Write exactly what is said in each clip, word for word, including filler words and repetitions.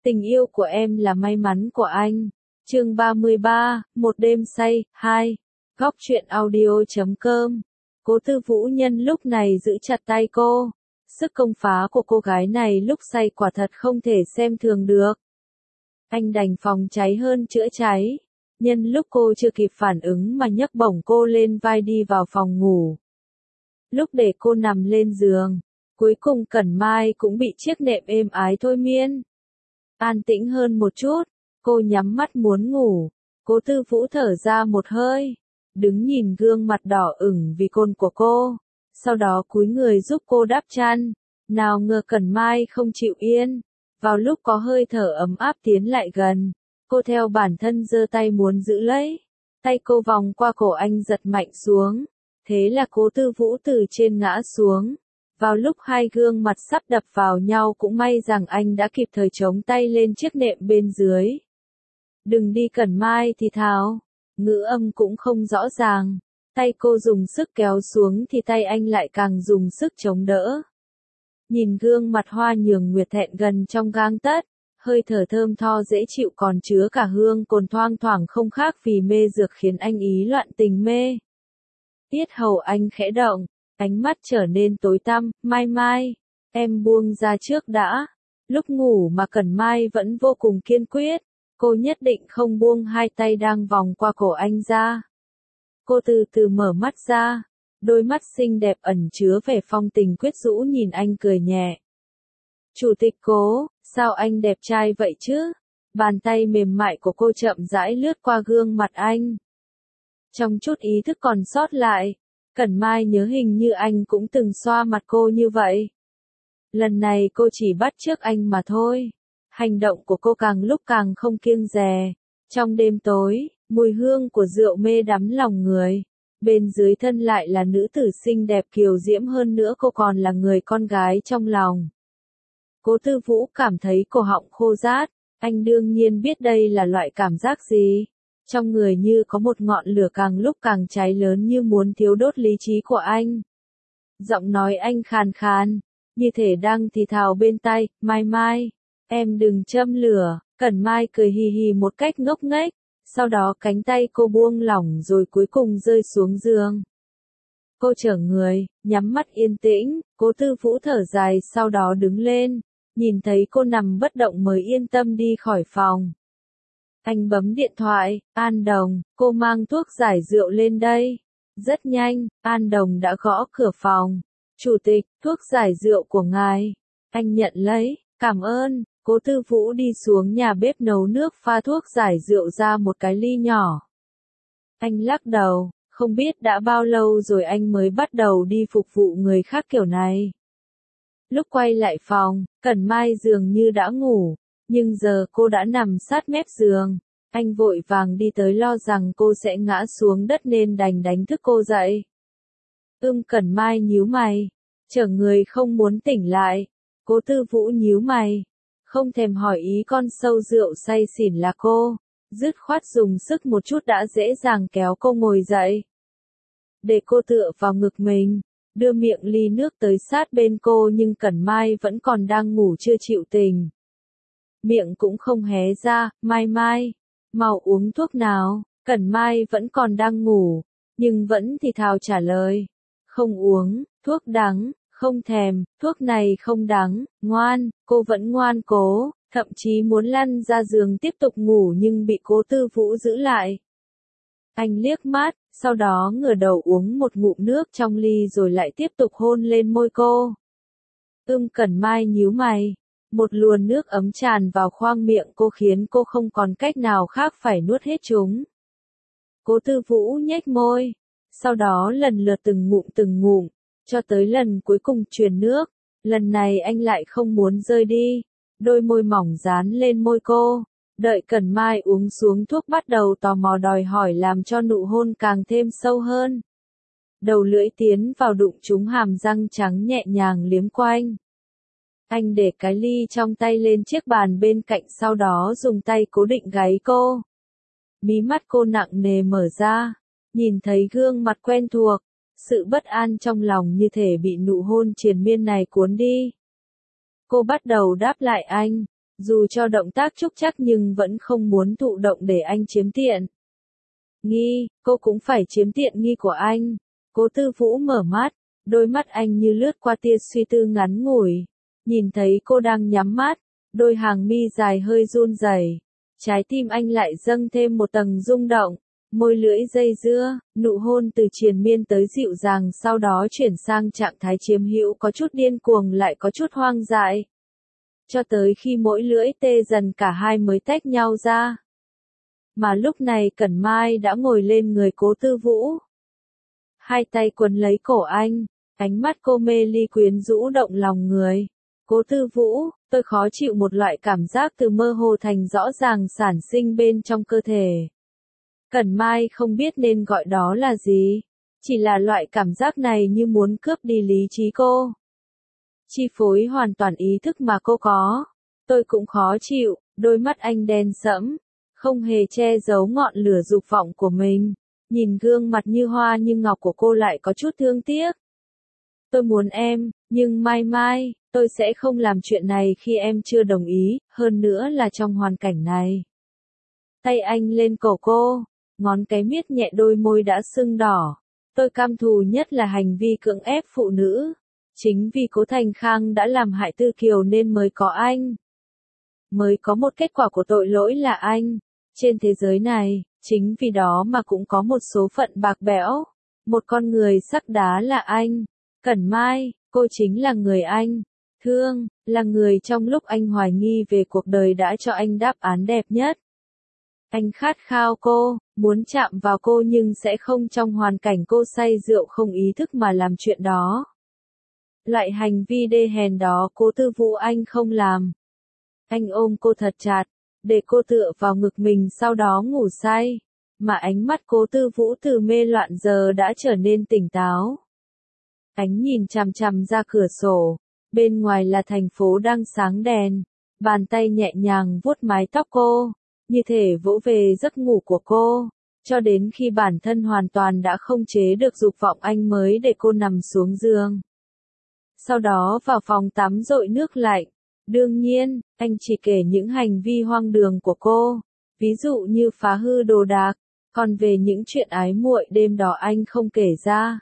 Tình yêu của em là may mắn của anh. Chương ba mươi ba, một đêm say, hai. Góc truyện audio.com. Cố Tư Vũ nhân lúc này giữ chặt tay cô. Sức công phá của cô gái này lúc say quả thật không thể xem thường được. Anh đành phòng cháy hơn chữa cháy. Nhân lúc cô chưa kịp phản ứng mà nhấc bổng cô lên vai đi vào phòng ngủ. Lúc để cô nằm lên giường, cuối cùng Cẩn Mai cũng bị chiếc nệm êm ái thôi miên. An tĩnh hơn một chút, cô nhắm mắt muốn ngủ. Cố Tư Vũ thở ra một hơi, đứng nhìn gương mặt đỏ ửng vì cồn của cô, sau đó cúi người giúp cô đắp chăn. Nào ngờ Cẩn Mai không chịu yên, vào lúc có hơi thở ấm áp tiến lại gần, cô theo bản thân giơ tay muốn giữ lấy. Tay cô vòng qua cổ anh giật mạnh xuống, thế là Cố Tư Vũ từ trên ngã xuống. Vào lúc hai gương mặt sắp đập vào nhau cũng may rằng anh đã kịp thời chống tay lên chiếc nệm bên dưới. Đừng đi Cẩn Mai thì thào, ngữ âm cũng không rõ ràng. Tay cô dùng sức kéo xuống thì tay anh lại càng dùng sức chống đỡ. Nhìn gương mặt hoa nhường nguyệt thẹn gần trong gang tấc, hơi thở thơm tho dễ chịu còn chứa cả hương cồn thoang thoảng không khác vì mê dược khiến anh ý loạn tình mê. Yết hầu anh khẽ động, ánh mắt trở nên tối tăm. Mai Mai, em buông ra trước đã. Lúc ngủ mà Cẩn Mai vẫn vô cùng kiên quyết, cô nhất định không buông hai tay đang vòng qua cổ anh ra. Cô từ từ mở mắt ra, đôi mắt xinh đẹp ẩn chứa vẻ phong tình quyến rũ nhìn anh cười nhẹ. Chủ tịch Cố, sao anh đẹp trai vậy chứ? Bàn tay mềm mại của cô chậm rãi lướt qua gương mặt anh. Trong chút ý thức còn sót lại, Cẩn Mai nhớ hình như anh cũng từng xoa mặt cô như vậy. Lần này cô chỉ bắt chước anh mà thôi. Hành động của cô càng lúc càng không kiêng dè. Trong đêm tối, mùi hương của rượu mê đắm lòng người. Bên dưới thân lại là nữ tử xinh đẹp kiều diễm hơn nữa, cô còn là người con gái trong lòng. Cố Tư Vũ cảm thấy cổ họng khô rát. Anh đương nhiên biết đây là loại cảm giác gì. Trong người như có một ngọn lửa càng lúc càng cháy lớn như muốn thiêu đốt lý trí của anh. Giọng nói anh khàn khàn, như thể đang thì thào bên tai. Mai Mai, em đừng châm lửa. Cẩn Mai cười hì hì một cách ngốc nghếch, sau đó cánh tay cô buông lỏng rồi cuối cùng rơi xuống giường. Cô trở người, nhắm mắt yên tĩnh. Cố Tư Vũ thở dài sau đó đứng lên, nhìn thấy cô nằm bất động mới yên tâm đi khỏi phòng. Anh bấm điện thoại. An Đồng, cô mang thuốc giải rượu lên đây. Rất nhanh, An Đồng đã gõ cửa phòng. Chủ tịch, thuốc giải rượu của ngài. Anh nhận lấy, cảm ơn. Cố Tư Vũ đi xuống nhà bếp nấu nước pha thuốc giải rượu ra một cái ly nhỏ. Anh lắc đầu, không biết đã bao lâu rồi anh mới bắt đầu đi phục vụ người khác kiểu này. Lúc quay lại phòng, Cẩn Mai dường như đã ngủ. Nhưng giờ cô đã nằm sát mép giường. Anh vội vàng đi tới lo rằng cô sẽ ngã xuống đất nên đành đánh thức cô dậy. Ưm Cẩn Mai nhíu mày, chở người không muốn tỉnh lại. Cố Tư Vũ nhíu mày, không thèm hỏi ý con sâu rượu say xỉn là cô. Dứt khoát dùng sức một chút đã dễ dàng kéo cô ngồi dậy. Để cô tựa vào ngực mình, đưa miệng ly nước tới sát bên cô nhưng Cẩn Mai vẫn còn đang ngủ chưa chịu tỉnh. Miệng cũng không hé ra. Mai Mai, mau uống thuốc nào. Cẩn Mai vẫn còn đang ngủ, nhưng vẫn thì thào trả lời. Không uống, thuốc đắng, không thèm, thuốc này không đắng, ngoan. Cô vẫn ngoan cố, thậm chí muốn lăn ra giường tiếp tục ngủ nhưng bị Cố Tư Vũ giữ lại. Anh liếc mắt, sau đó ngửa đầu uống một ngụm nước trong ly rồi lại tiếp tục hôn lên môi cô. Ưm Cẩn Mai nhíu mày. Một luồn nước ấm tràn vào khoang miệng cô khiến cô không còn cách nào khác phải nuốt hết chúng. Cố Tư Vũ nhếch môi, sau đó lần lượt từng ngụm từng ngụm, cho tới lần cuối cùng truyền nước. Lần này anh lại không muốn rơi đi, đôi môi mỏng dán lên môi cô. Đợi Cẩn Mai uống xuống thuốc bắt đầu tò mò đòi hỏi làm cho nụ hôn càng thêm sâu hơn. Đầu lưỡi tiến vào đụng trúng hàm răng trắng nhẹ nhàng liếm quanh. Anh để cái ly trong tay lên chiếc bàn bên cạnh sau đó dùng tay cố định gáy cô. Mí mắt cô nặng nề mở ra, nhìn thấy gương mặt quen thuộc, sự bất an trong lòng như thể bị nụ hôn triền miên này cuốn đi. Cô bắt đầu đáp lại anh, dù cho động tác trúc trắc nhưng vẫn không muốn thụ động để anh chiếm tiện nghi, cô cũng phải chiếm tiện nghi của anh. Cố Tư Vũ mở mắt, đôi mắt anh như lướt qua tia suy tư ngắn ngủi, nhìn thấy cô đang nhắm mắt, đôi hàng mi dài hơi run rẩy, trái tim anh lại dâng thêm một tầng rung động, môi lưỡi dây dưa, nụ hôn từ triền miên tới dịu dàng sau đó chuyển sang trạng thái chiếm hữu có chút điên cuồng lại có chút hoang dại. Cho tới khi mỗi lưỡi tê dần cả hai mới tách nhau ra. Mà lúc này Cẩn Mai đã ngồi lên người Cố Tư Vũ. Hai tay quấn lấy cổ anh, ánh mắt cô mê ly quyến rũ động lòng người. Cố Tư Vũ, tôi khó chịu một loại cảm giác từ mơ hồ thành rõ ràng sản sinh bên trong cơ thể. Cẩn Mai không biết nên gọi đó là gì, chỉ là loại cảm giác này như muốn cướp đi lý trí cô. Chi phối hoàn toàn ý thức mà cô có. Tôi cũng khó chịu, đôi mắt anh đen sẫm, không hề che giấu ngọn lửa dục vọng của mình. Nhìn gương mặt như hoa như ngọc của cô lại có chút thương tiếc. Tôi muốn em, nhưng mai mai, tôi sẽ không làm chuyện này khi em chưa đồng ý, hơn nữa là trong hoàn cảnh này. Tay anh lên cổ cô, ngón cái miết nhẹ đôi môi đã sưng đỏ. Tôi căm thù nhất là hành vi cưỡng ép phụ nữ. Chính vì Cố Thành Khang đã làm hại Tư Kiều nên mới có anh. Mới có một kết quả của tội lỗi là anh. Trên thế giới này, chính vì đó mà cũng có một số phận bạc bẽo. Một con người sắc đá là anh. Cẩn Mai, cô chính là người anh thương, là người trong lúc anh hoài nghi về cuộc đời đã cho anh đáp án đẹp nhất. Anh khát khao cô, muốn chạm vào cô nhưng sẽ không trong hoàn cảnh cô say rượu không ý thức mà làm chuyện đó. Loại hành vi đê hèn đó Cố Tư Vũ anh không làm. Anh ôm cô thật chặt, để cô tựa vào ngực mình sau đó ngủ say. Mà ánh mắt Cố Tư Vũ từ mê loạn giờ đã trở nên tỉnh táo. Ánh nhìn chằm chằm ra cửa sổ, bên ngoài là thành phố đang sáng đèn, bàn tay nhẹ nhàng vuốt mái tóc cô, như thể vỗ về giấc ngủ của cô, cho đến khi bản thân hoàn toàn đã không chế được dục vọng anh mới để cô nằm xuống giường. Sau đó vào phòng tắm dội nước lạnh, đương nhiên, anh chỉ kể những hành vi hoang đường của cô, ví dụ như phá hư đồ đạc, còn về những chuyện ái muội đêm đó anh không kể ra.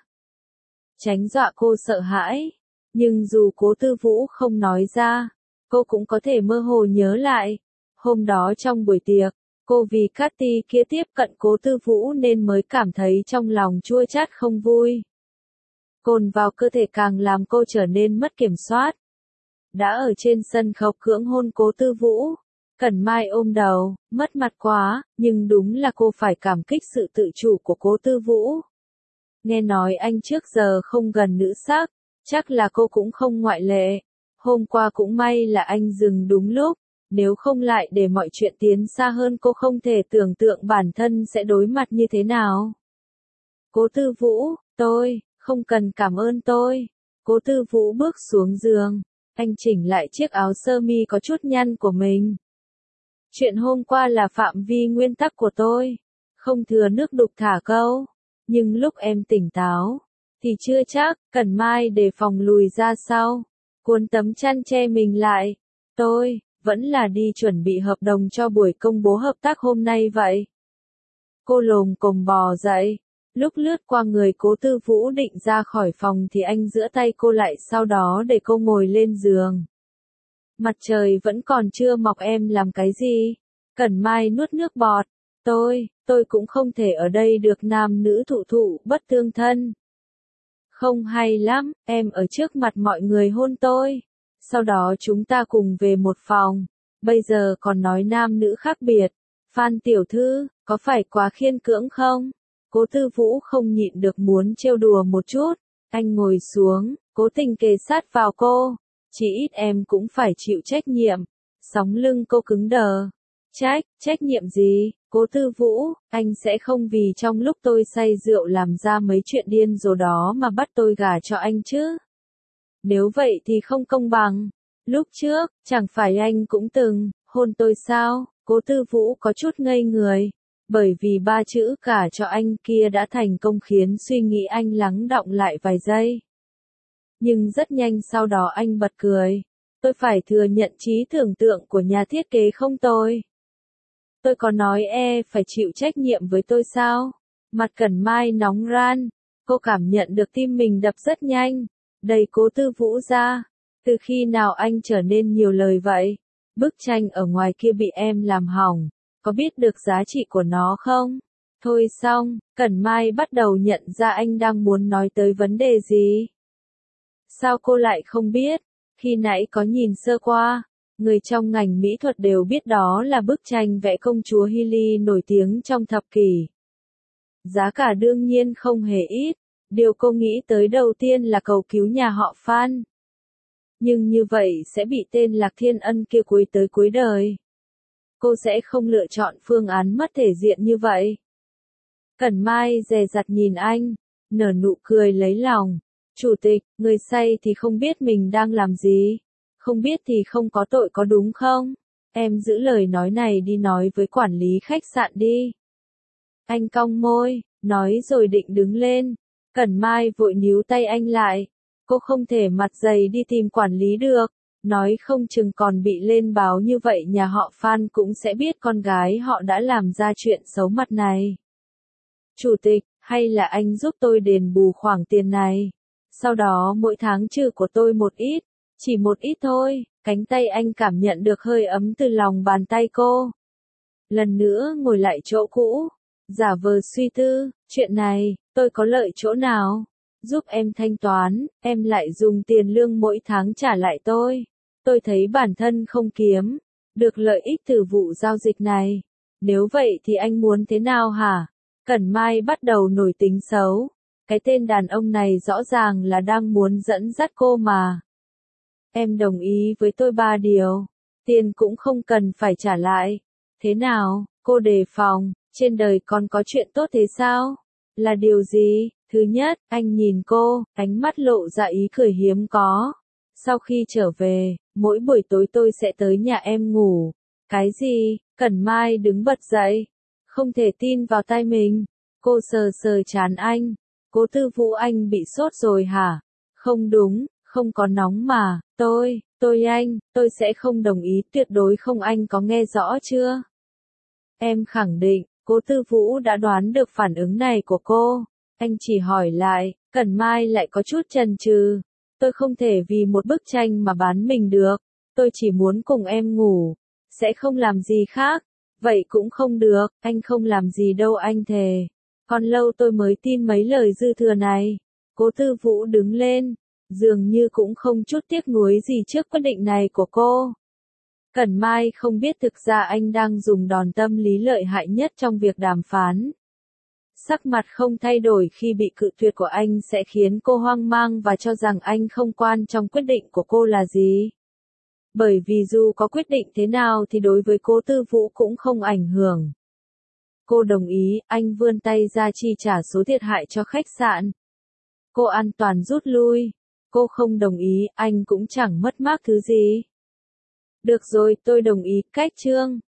Tránh dọa cô sợ hãi, nhưng dù Cố Tư Vũ không nói ra, cô cũng có thể mơ hồ nhớ lại. Hôm đó trong buổi tiệc, cô vì Cathy kia tiếp cận Cố Tư Vũ nên mới cảm thấy trong lòng chua chát không vui. Cồn vào cơ thể càng làm cô trở nên mất kiểm soát. Đã ở trên sân khấu cưỡng hôn Cố Tư Vũ, Cẩn Mai ôm đầu, mất mặt quá, nhưng đúng là cô phải cảm kích sự tự chủ của Cố Tư Vũ. Nghe nói anh trước giờ không gần nữ sắc, chắc là cô cũng không ngoại lệ. Hôm qua cũng may là anh dừng đúng lúc, nếu không lại để mọi chuyện tiến xa hơn cô không thể tưởng tượng bản thân sẽ đối mặt như thế nào. Cố Tư Vũ, tôi, không cần cảm ơn tôi. Cố Tư Vũ bước xuống giường, anh chỉnh lại chiếc áo sơ mi có chút nhăn của mình. Chuyện hôm qua là phạm vi nguyên tắc của tôi, không thừa nước đục thả câu. Nhưng lúc em tỉnh táo, thì chưa chắc. Cẩn Mai đề phòng lùi ra sau, cuốn tấm chăn che mình lại. Tôi, vẫn là đi chuẩn bị hợp đồng cho buổi công bố hợp tác hôm nay vậy. Cô lồm cồm bò dậy, lúc lướt qua người Cố Tư Vũ định ra khỏi phòng thì anh giữa tay cô lại sau đó để cô ngồi lên giường. Mặt trời vẫn còn chưa mọc em làm cái gì? Cẩn Mai nuốt nước bọt. Tôi, tôi cũng không thể ở đây được nam nữ thụ thụ bất tương thân. Không hay lắm, em ở trước mặt mọi người hôn tôi. Sau đó chúng ta cùng về một phòng. Bây giờ còn nói nam nữ khác biệt. Phan tiểu thư, có phải quá khiên cưỡng không? Cố Tư Vũ không nhịn được muốn trêu đùa một chút. Anh ngồi xuống, cố tình kề sát vào cô. Chỉ ít em cũng phải chịu trách nhiệm. Sóng lưng cô cứng đờ. Trách, trách nhiệm gì? Cố Tư Vũ, anh sẽ không vì trong lúc tôi say rượu làm ra mấy chuyện điên rồ đó mà bắt tôi gả cho anh chứ? Nếu vậy thì không công bằng. Lúc trước, chẳng phải anh cũng từng hôn tôi sao? Cố Tư Vũ có chút ngây người, bởi vì ba chữ cả cho anh kia đã thành công khiến suy nghĩ anh lắng đọng lại vài giây. Nhưng rất nhanh sau đó anh bật cười. Tôi phải thừa nhận trí tưởng tượng của nhà thiết kế không tồi. Tôi có nói e phải chịu trách nhiệm với tôi sao? Mặt Cẩn Mai nóng ran. Cô cảm nhận được tim mình đập rất nhanh. Đẩy Cố Tư Vũ ra. Từ khi nào anh trở nên nhiều lời vậy? Bức tranh ở ngoài kia bị em làm hỏng. Có biết được giá trị của nó không? Thôi xong, Cẩn Mai bắt đầu nhận ra anh đang muốn nói tới vấn đề gì. Sao cô lại không biết? Khi nãy có nhìn sơ qua. Người trong ngành mỹ thuật đều biết đó là bức tranh vẽ công chúa Hailey nổi tiếng trong thập kỷ. Giá cả đương nhiên không hề ít. Điều cô nghĩ tới đầu tiên là cầu cứu nhà họ Phan. Nhưng như vậy sẽ bị tên Lạc Thiên Ân kia cuối tới cuối đời. Cô sẽ không lựa chọn phương án mất thể diện như vậy. Cẩn Mai dè dặt nhìn anh, nở nụ cười lấy lòng. Chủ tịch, người say thì không biết mình đang làm gì. Không biết thì không có tội có đúng không? Em giữ lời nói này đi nói với quản lý khách sạn đi. Anh cong môi, nói rồi định đứng lên. Cẩn Mai vội níu tay anh lại. Cô không thể mặt dày đi tìm quản lý được. Nói không chừng còn bị lên báo như vậy nhà họ Phan cũng sẽ biết con gái họ đã làm ra chuyện xấu mặt này. Chủ tịch, hay là anh giúp tôi đền bù khoản tiền này? Sau đó mỗi tháng trừ của tôi một ít, chỉ một ít thôi. Cánh tay anh cảm nhận được hơi ấm từ lòng bàn tay cô. Lần nữa ngồi lại chỗ cũ, giả vờ suy tư, chuyện này, tôi có lợi chỗ nào? Giúp em thanh toán, em lại dùng tiền lương mỗi tháng trả lại tôi. Tôi thấy bản thân không kiếm được lợi ích từ vụ giao dịch này. Nếu vậy thì anh muốn thế nào hả? Cẩn Mai bắt đầu nổi tính xấu. Cái tên đàn ông này rõ ràng là đang muốn dẫn dắt cô mà. Em đồng ý với tôi ba điều. Tiền cũng không cần phải trả lại. Thế nào, cô đề phòng, trên đời còn có chuyện tốt thế sao? Là điều gì? Thứ nhất, anh nhìn cô, ánh mắt lộ ra ý cười hiếm có. Sau khi trở về, mỗi buổi tối tôi sẽ tới nhà em ngủ. Cái gì? Cẩn Mai đứng bật dậy. Không thể tin vào tai mình. Cô sờ sờ trán anh. Cố Tư Vũ, anh bị sốt rồi hả? Không đúng, không có nóng mà. Tôi, tôi anh, tôi sẽ không đồng ý, tuyệt đối không, anh có nghe rõ chưa? Em khẳng định, Cố Tư Vũ đã đoán được phản ứng này của cô. Anh chỉ hỏi lại, Cẩn Mai lại có chút chần chừ. Tôi không thể vì một bức tranh mà bán mình được. Tôi chỉ muốn cùng em ngủ. Sẽ không làm gì khác. Vậy cũng không được, anh không làm gì đâu anh thề. Còn lâu tôi mới tin mấy lời dư thừa này. Cố Tư Vũ đứng lên. Dường như cũng không chút tiếc nuối gì trước quyết định này của cô. Cẩn Mai không biết thực ra anh đang dùng đòn tâm lý lợi hại nhất trong việc đàm phán. Sắc mặt không thay đổi khi bị cự tuyệt của anh sẽ khiến cô hoang mang và cho rằng anh không quan trọng quyết định của cô là gì. Bởi vì dù có quyết định thế nào thì đối với Cố Tư Vũ cũng không ảnh hưởng. Cô đồng ý, anh vươn tay ra chi trả số thiệt hại cho khách sạn. Cô an toàn rút lui. Cô không đồng ý, anh cũng chẳng mất mát thứ gì. Được rồi, tôi đồng ý, cách trương.